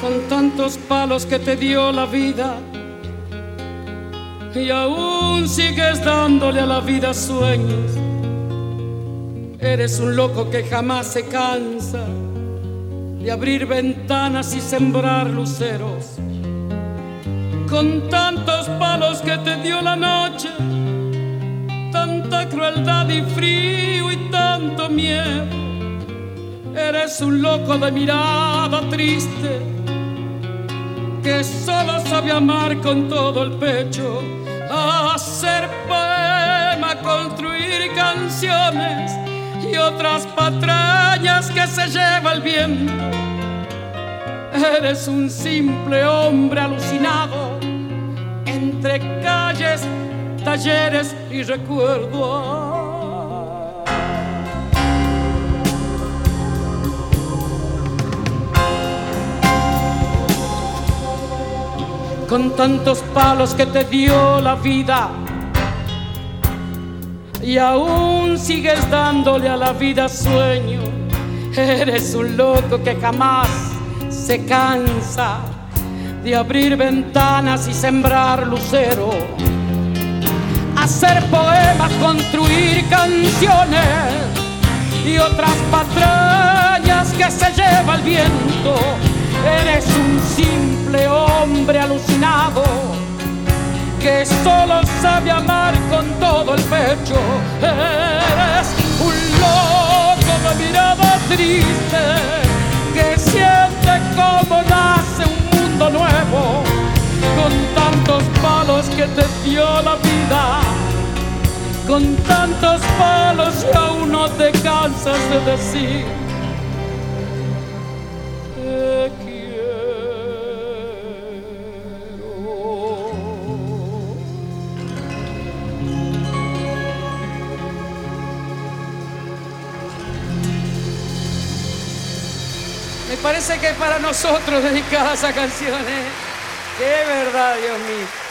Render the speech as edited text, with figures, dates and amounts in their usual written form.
con tantos palos que te dio la vida, y aún sigues dándole a la vida sueños. Eres un loco que jamás se cansa de abrir ventanas y sembrar luceros. Con tantos palos que te dio la noche, tanta crueldad y frío y tanto miedo. Eres un loco de mirada triste que solo sabe amar con todo el pecho, hacer poema, construir canciones y otras patrañas que se lleva el viento. Eres un simple hombre alucinado entre calles, talleres y recuerdos. Con tantos palos que te dio la vida, y aún sigues dándole a la vida sueño. Eres un loco que jamás se cansa de abrir ventanas y sembrar lucero, hacer poemas, construir canciones y otras patrañas que se lleva el viento. Eres un simple hombre alucinado que solo sabe amar con todo el pecho. Eres un loco de mirada triste que siente como nace un mundo nuevo. Con tantos palos que te dio la vida, con tantos palos y aún no te cansas de decir te quiero. Me parece que es para nosotros dedicada esa canción, ¿eh? ¡Qué verdad, Dios mío!